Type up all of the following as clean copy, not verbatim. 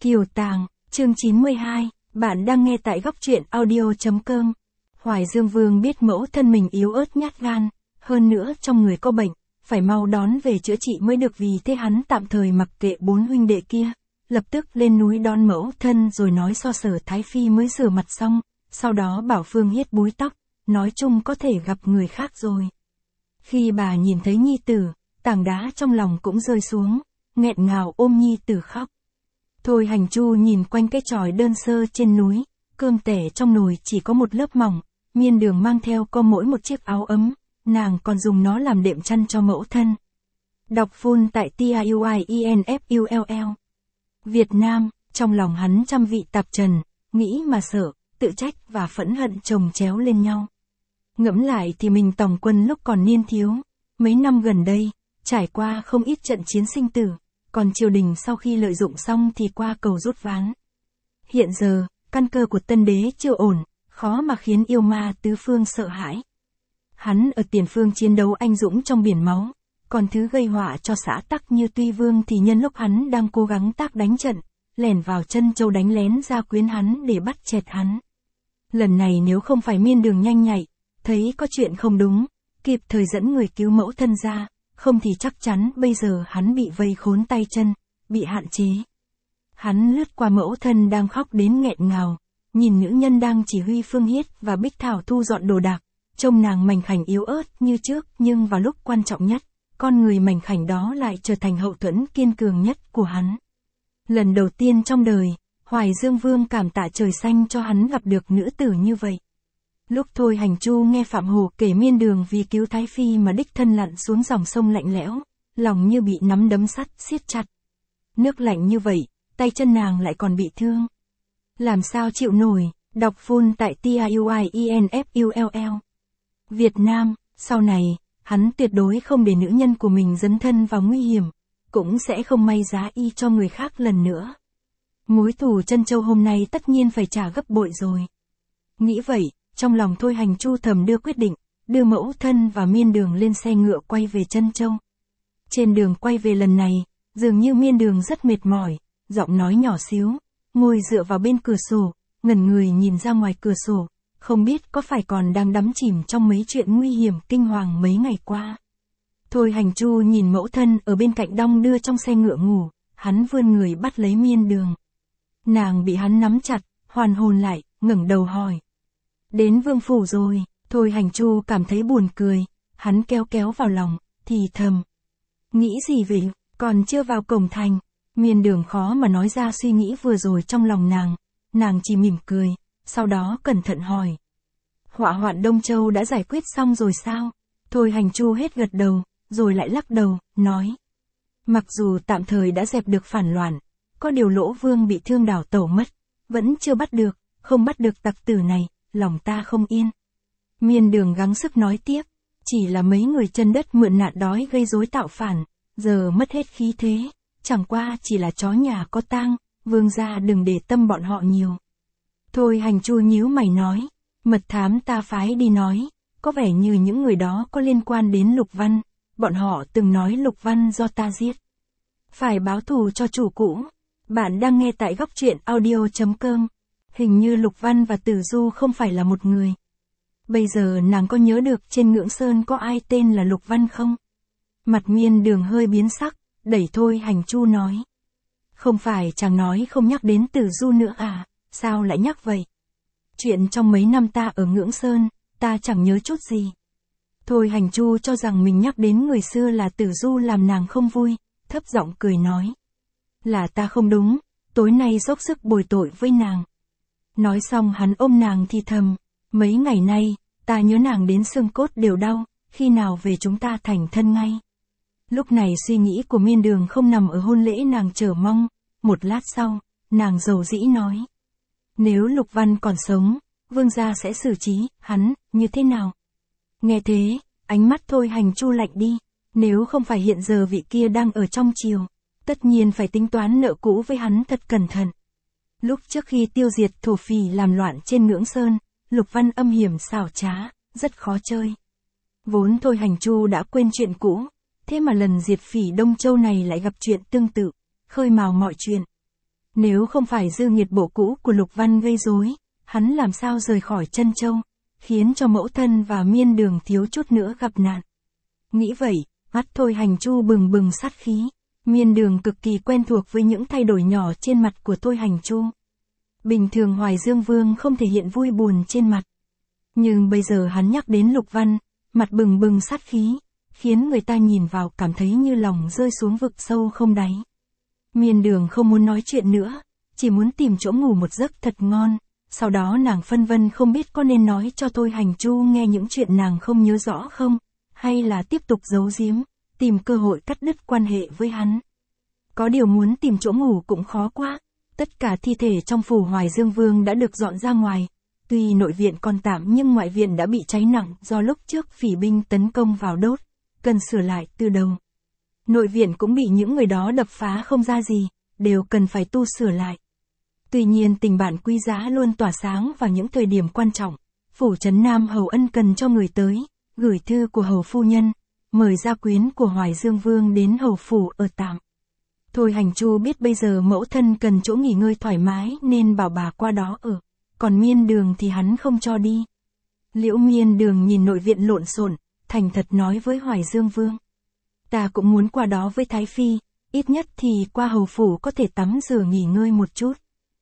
Kiều Tàng, chương 92, bạn đang nghe tại góc truyện audio.com. Hoài Dương Vương biết mẫu thân mình yếu ớt nhát gan, hơn nữa trong người có bệnh, phải mau đón về chữa trị mới được, vì thế hắn tạm thời mặc kệ bốn huynh đệ kia, lập tức lên núi đón mẫu thân rồi nói so Sở Thái Phi mới rửa mặt xong, sau đó bảo Phương Hiết búi tóc, nói chung có thể gặp người khác rồi. Khi bà nhìn thấy nhi tử, tảng đá trong lòng cũng rơi xuống, nghẹn ngào ôm nhi tử khóc. Thôi Hành Chu nhìn quanh cái chòi đơn sơ trên núi, cơm tẻ trong nồi chỉ có một lớp mỏng, Miên Đường mang theo có mỗi một chiếc áo ấm, nàng còn dùng nó làm đệm chăn cho mẫu thân. Đọc full tại TIUIENFULL. Việt Nam, trong lòng hắn trăm vị tạp trần, nghĩ mà sợ, tự trách và phẫn hận chồng chéo lên nhau. Ngẫm lại thì mình tòng quân lúc còn niên thiếu, mấy năm gần đây, trải qua không ít trận chiến sinh tử, còn triều đình sau khi lợi dụng xong thì qua cầu rút ván. Hiện giờ, căn cơ của tân đế chưa ổn, khó mà khiến yêu ma tứ phương sợ hãi. Hắn ở tiền phương chiến đấu anh dũng trong biển máu, còn thứ gây họa cho xã tắc như Tuy Vương thì nhân lúc hắn đang cố gắng tác đánh trận, lẻn vào Trân Châu đánh lén ra quyến hắn để bắt chẹt hắn. Lần này nếu không phải Miên Đường nhanh nhạy, thấy có chuyện không đúng, kịp thời dẫn người cứu mẫu thân ra, không thì chắc chắn bây giờ hắn bị vây khốn tay chân, bị hạn chế. Hắn lướt qua mẫu thân đang khóc đến nghẹn ngào, nhìn nữ nhân đang chỉ huy Phương Hiết và Bích Thảo thu dọn đồ đạc, trông nàng mảnh khảnh yếu ớt như trước, nhưng vào lúc quan trọng nhất, con người mảnh khảnh đó lại trở thành hậu thuẫn kiên cường nhất của hắn. Lần đầu tiên trong đời, Hoài Dương Vương cảm tạ trời xanh cho hắn gặp được nữ tử như vậy. Lúc Thôi Hành Chu nghe Phạm Hổ kể Miên Đường vì cứu Thái Phi mà đích thân lặn xuống dòng sông lạnh lẽo, lòng như bị nắm đấm sắt siết chặt. Nước lạnh như vậy, tay chân nàng lại còn bị thương. Làm sao chịu nổi, đọc full tại TIUIENFULL. Việt Nam, sau này, hắn tuyệt đối không để nữ nhân của mình dấn thân vào nguy hiểm, cũng sẽ không may giá y cho người khác lần nữa. Mối thù Trân Châu hôm nay tất nhiên phải trả gấp bội rồi. Nghĩ vậy, trong lòng Thôi Hành Chu thầm đưa quyết định, đưa mẫu thân và Miên Đường lên xe ngựa quay về Trân Châu. Trên đường quay về lần này, dường như Miên Đường rất mệt mỏi, giọng nói nhỏ xíu, ngồi dựa vào bên cửa sổ, ngẩn người nhìn ra ngoài cửa sổ, không biết có phải còn đang đắm chìm trong mấy chuyện nguy hiểm kinh hoàng mấy ngày qua. Thôi Hành Chu nhìn mẫu thân ở bên cạnh đong đưa trong xe ngựa ngủ, hắn vươn người bắt lấy Miên Đường. Nàng bị hắn nắm chặt, hoàn hồn lại, ngẩng đầu hỏi. Đến vương phủ rồi, Thôi Hành Chu cảm thấy buồn cười, hắn kéo kéo vào lòng, thì thầm. Nghĩ gì vậy, còn chưa vào cổng thành. Miên Đường khó mà nói ra suy nghĩ vừa rồi trong lòng nàng chỉ mỉm cười, sau đó cẩn thận hỏi. Họa hoạn Đông Châu đã giải quyết xong rồi sao? Thôi Hành Chu hết gật đầu, rồi lại lắc đầu, nói. Mặc dù tạm thời đã dẹp được phản loạn, có điều Lỗ Vương bị thương đảo tẩu mất, vẫn chưa bắt được, không bắt được tặc tử này, lòng ta không yên. Miên Đường gắng sức nói tiếp, chỉ là mấy người chân đất mượn nạn đói gây rối tạo phản, giờ mất hết khí thế, chẳng qua chỉ là chó nhà có tang, vương gia đừng để tâm bọn họ nhiều. Thôi Hành Chu nhíu mày nói, mật thám ta phái đi nói, có vẻ như những người đó có liên quan đến Lục Văn, bọn họ từng nói Lục Văn do ta giết. Phải báo thù cho chủ cũ. Bạn đang nghe tại góc truyện audio.com. Hình như Lục Văn và Tử Du không phải là một người. Bây giờ nàng có nhớ được trên Ngưỡng Sơn có ai tên là Lục Văn không? Mặt Miên Đường hơi biến sắc, đẩy Thôi Hành Chu nói. Không phải chàng nói không nhắc đến Tử Du nữa à, sao lại nhắc vậy? Chuyện trong mấy năm ta ở Ngưỡng Sơn, ta chẳng nhớ chút gì. Thôi Hành Chu cho rằng mình nhắc đến người xưa là Tử Du làm nàng không vui, thấp giọng cười nói. Là ta không đúng, tối nay dốc sức bồi tội với nàng. Nói xong hắn ôm nàng thì thầm, mấy ngày nay, ta nhớ nàng đến xương cốt đều đau, khi nào về chúng ta thành thân ngay. Lúc này suy nghĩ của Miên Đường không nằm ở hôn lễ nàng chờ mong, một lát sau, nàng dầu dĩ nói. Nếu Lục Văn còn sống, vương gia sẽ xử trí hắn như thế nào? Nghe thế, ánh mắt Thôi Hành Chu lạnh đi, nếu không phải hiện giờ vị kia đang ở trong triều, tất nhiên phải tính toán nợ cũ với hắn thật cẩn thận. Lúc trước khi tiêu diệt thổ phỉ làm loạn trên Ngưỡng Sơn, Lục Văn âm hiểm xảo trá, rất khó chơi. Vốn Thôi Hành Chu đã quên chuyện cũ, thế mà lần diệt phỉ Đông Châu này lại gặp chuyện tương tự, khơi mào mọi chuyện. Nếu không phải dư nghiệt bộ cũ của Lục Văn gây rối, hắn làm sao rời khỏi Trân Châu, khiến cho mẫu thân và Miên Đường thiếu chút nữa gặp nạn. Nghĩ vậy, mắt Thôi Hành Chu bừng bừng sát khí. Miên Đường cực kỳ quen thuộc với những thay đổi nhỏ trên mặt của Thôi Hành Chu. Bình thường Hoài Dương Vương không thể hiện vui buồn trên mặt. Nhưng bây giờ hắn nhắc đến Lục Văn, mặt bừng bừng sát khí, khiến người ta nhìn vào cảm thấy như lòng rơi xuống vực sâu không đáy. Miên Đường không muốn nói chuyện nữa, chỉ muốn tìm chỗ ngủ một giấc thật ngon, sau đó nàng phân vân không biết có nên nói cho Thôi Hành Chu nghe những chuyện nàng không nhớ rõ không, hay là tiếp tục giấu giếm, tìm cơ hội cắt đứt quan hệ với hắn. Có điều muốn tìm chỗ ngủ cũng khó quá, tất cả thi thể trong phủ Hoài Dương Vương đã được dọn ra ngoài. Tuy nội viện còn tạm nhưng ngoại viện đã bị cháy nặng do lúc trước phỉ binh tấn công vào đốt, cần sửa lại từ đầu. Nội viện cũng bị những người đó đập phá không ra gì, đều cần phải tu sửa lại. Tuy nhiên tình bạn quý giá luôn tỏa sáng vào những thời điểm quan trọng. Phủ Trấn Nam hầu ân cần cho người tới, gửi thư của hầu phu nhân, mời gia quyến của Hoài Dương Vương đến hầu phủ ở tạm. Thôi Hành Chu biết bây giờ mẫu thân cần chỗ nghỉ ngơi thoải mái nên bảo bà qua đó ở, còn Miên Đường thì hắn không cho đi. Liễu Miên Đường nhìn nội viện lộn xộn, thành thật nói với Hoài Dương Vương. Ta cũng muốn qua đó với Thái Phi, ít nhất thì qua hầu phủ có thể tắm rửa nghỉ ngơi một chút.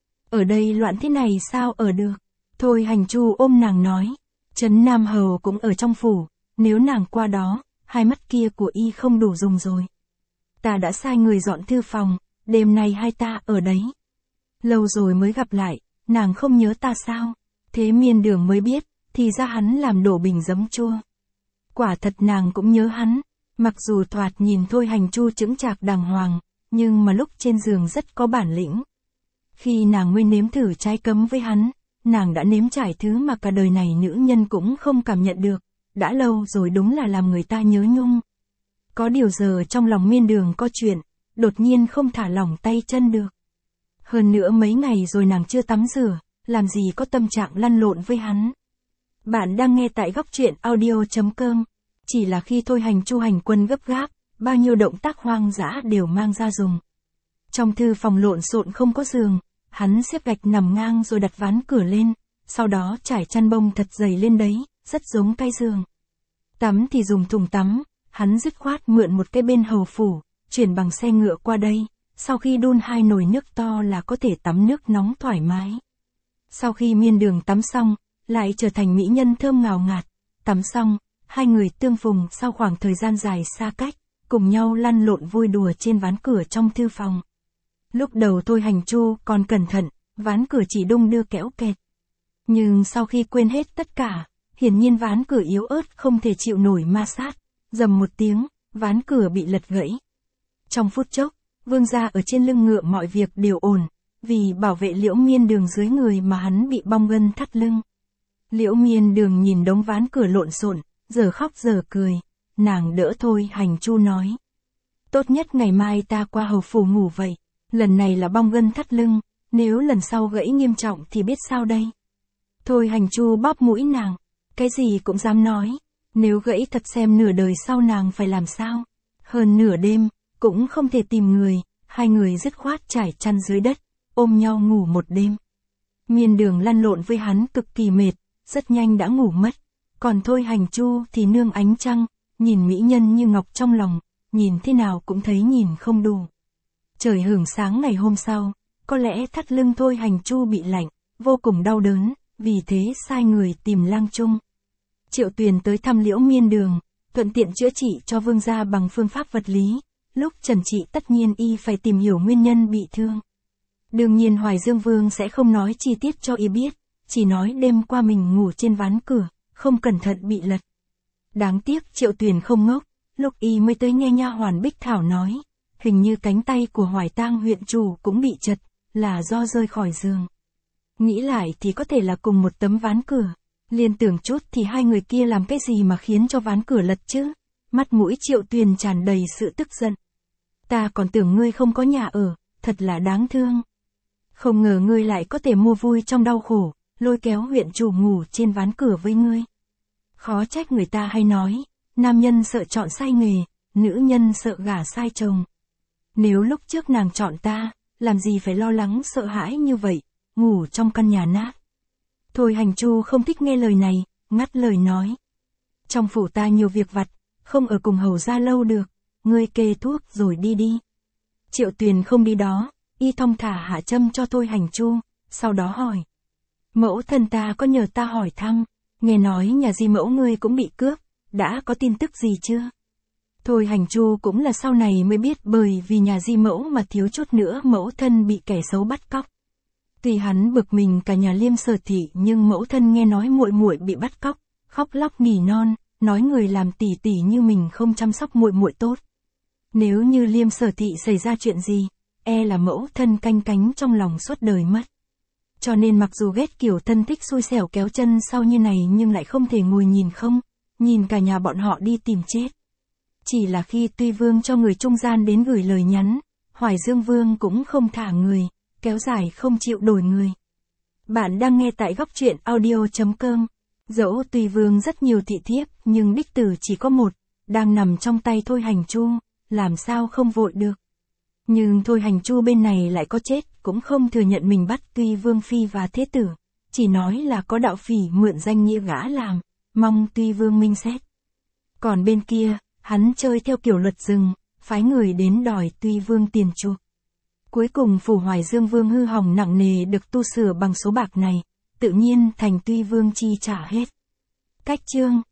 Ở đây loạn thế này sao ở được? Thôi Hành Chu ôm nàng nói, Trấn Nam hầu cũng ở trong phủ, nếu nàng qua đó, hai mắt kia của y không đủ dùng rồi. Ta đã sai người dọn thư phòng, đêm nay hai ta ở đấy. Lâu rồi mới gặp lại, nàng không nhớ ta sao? Thế Miên Đường mới biết, thì ra hắn làm đổ bình giấm chua. Quả thật nàng cũng nhớ hắn, mặc dù thoạt nhìn Thôi Hành Chu chững chạc đàng hoàng, nhưng mà lúc trên giường rất có bản lĩnh. Khi nàng mới nếm thử trái cấm với hắn, nàng đã nếm trải thứ mà cả đời này nữ nhân cũng không cảm nhận được, đã lâu rồi đúng là làm người ta nhớ nhung. Có điều giờ trong lòng Miên Đường có chuyện, đột nhiên không thả lỏng tay chân được. Hơn nữa mấy ngày rồi nàng chưa tắm rửa, làm gì có tâm trạng lăn lộn với hắn. Bạn đang nghe tại góc truyện audio.com. Chỉ là khi Thôi Hành Chu hành quân gấp gáp, bao nhiêu động tác hoang dã đều mang ra dùng. Trong thư phòng lộn xộn không có giường, hắn xếp gạch nằm ngang rồi đặt ván cửa lên, sau đó trải chăn bông thật dày lên đấy, rất giống cái giường. Tắm thì dùng thùng tắm, hắn dứt khoát mượn một cái bên hầu phủ, chuyển bằng xe ngựa qua đây, sau khi đun 2 nồi nước to là có thể tắm nước nóng thoải mái. Sau khi Miên Đường tắm xong, lại trở thành mỹ nhân thơm ngào ngạt, tắm xong, hai người tương phùng sau khoảng thời gian dài xa cách, cùng nhau lăn lộn vui đùa trên ván cửa trong thư phòng. Lúc đầu Thôi Hành Chu còn cẩn thận, ván cửa chỉ đung đưa kéo kẹt. Nhưng sau khi quên hết tất cả, hiển nhiên ván cửa yếu ớt không thể chịu nổi ma sát, rầm một tiếng, ván cửa bị lật gãy. Trong phút chốc, vương gia ở trên lưng ngựa mọi việc đều ổn, vì bảo vệ Liễu Miên Đường dưới người mà hắn bị bong gân thắt lưng. Liễu Miên Đường nhìn đống ván cửa lộn xộn, giờ khóc giờ cười, nàng đỡ Thôi Hành Chu nói. Tốt nhất ngày mai ta qua hầu phủ ngủ vậy, lần này là bong gân thắt lưng, nếu lần sau gãy nghiêm trọng thì biết sao đây. Thôi Hành Chu bóp mũi nàng, cái gì cũng dám nói, nếu gãy thật xem nửa đời sau nàng phải làm sao. Hơn nửa đêm, cũng không thể tìm người, hai người dứt khoát trải chăn dưới đất, ôm nhau ngủ một đêm. Miên Đường lăn lộn với hắn cực kỳ mệt, rất nhanh đã ngủ mất. Còn Thôi Hành Chu thì nương ánh trăng, nhìn mỹ nhân như ngọc trong lòng, nhìn thế nào cũng thấy nhìn không đủ. Trời hửng sáng ngày hôm sau, có lẽ thắt lưng Thôi Hành Chu bị lạnh, vô cùng đau đớn, vì thế sai người tìm Lang Trung. Triệu Tuyền tới thăm Liễu Miên Đường, thuận tiện chữa trị cho vương gia bằng phương pháp vật lý. Lúc trần trị tất nhiên y phải tìm hiểu nguyên nhân bị thương. Đương nhiên Hoài Dương Vương sẽ không nói chi tiết cho y biết, chỉ nói đêm qua mình ngủ trên ván cửa, không cẩn thận bị lật. Đáng tiếc Triệu Tuyền không ngốc, lúc y mới tới nghe nha hoàn Bích Thảo nói, hình như cánh tay của Hoài Tang huyện chủ cũng bị chật, là do rơi khỏi giường. Nghĩ lại thì có thể là cùng một tấm ván cửa, liên tưởng chút thì hai người kia làm cái gì mà khiến cho ván cửa lật chứ. Mắt mũi Triệu Tuyền tràn đầy sự tức giận. Ta còn tưởng ngươi không có nhà ở, thật là đáng thương. Không ngờ ngươi lại có thể mua vui trong đau khổ, lôi kéo huyện chủ ngủ trên ván cửa với ngươi. Khó trách người ta hay nói, nam nhân sợ chọn sai nghề, nữ nhân sợ gả sai chồng. Nếu lúc trước nàng chọn ta, làm gì phải lo lắng sợ hãi như vậy, ngủ trong căn nhà nát. Thôi Hành Chu không thích nghe lời này, ngắt lời nói. Trong phủ ta nhiều việc vặt, không ở cùng hầu gia lâu được, ngươi kê thuốc rồi đi đi. Triệu Tuyền không đi đó, y thong thả hạ châm cho Thôi Hành Chu, sau đó hỏi. Mẫu thân ta có nhờ ta hỏi thăm, nghe nói nhà di mẫu ngươi cũng bị cướp, đã có tin tức gì chưa? Thôi Hành Chu cũng là sau này mới biết bởi vì nhà di mẫu mà thiếu chút nữa mẫu thân bị kẻ xấu bắt cóc. Tuy hắn bực mình cả nhà Liêm Sở Thị nhưng mẫu thân nghe nói muội muội bị bắt cóc, khóc lóc nỉ non, nói người làm tỷ tỷ như mình không chăm sóc muội muội tốt. Nếu như Liêm Sở Thị xảy ra chuyện gì, e là mẫu thân canh cánh trong lòng suốt đời mất. Cho nên mặc dù ghét kiểu thân thích xui xẻo kéo chân sau như này nhưng lại không thể ngồi nhìn không, nhìn cả nhà bọn họ đi tìm chết. Chỉ là khi Tuy Vương cho người trung gian đến gửi lời nhắn, Hoài Dương Vương cũng không thả người, kéo dài không chịu đổi người. Bạn đang nghe tại góc truyện audio.com. Dẫu Tuy Vương rất nhiều thị thiếp nhưng đích tử chỉ có một, đang nằm trong tay Thôi Hành Chu, làm sao không vội được. Nhưng Thôi Hành Chu bên này lại có chết, cũng không thừa nhận mình bắt Tuy Vương Phi và Thế Tử, chỉ nói là có đạo phỉ mượn danh nghĩa gã làm, mong Tuy Vương minh xét. Còn bên kia, hắn chơi theo kiểu luật rừng, phái người đến đòi Tuy Vương tiền chuộc. Cuối cùng phủ Hoài Dương Vương hư hỏng nặng nề được tu sửa bằng số bạc này, tự nhiên thành Tuy Vương chi trả hết. Cách chương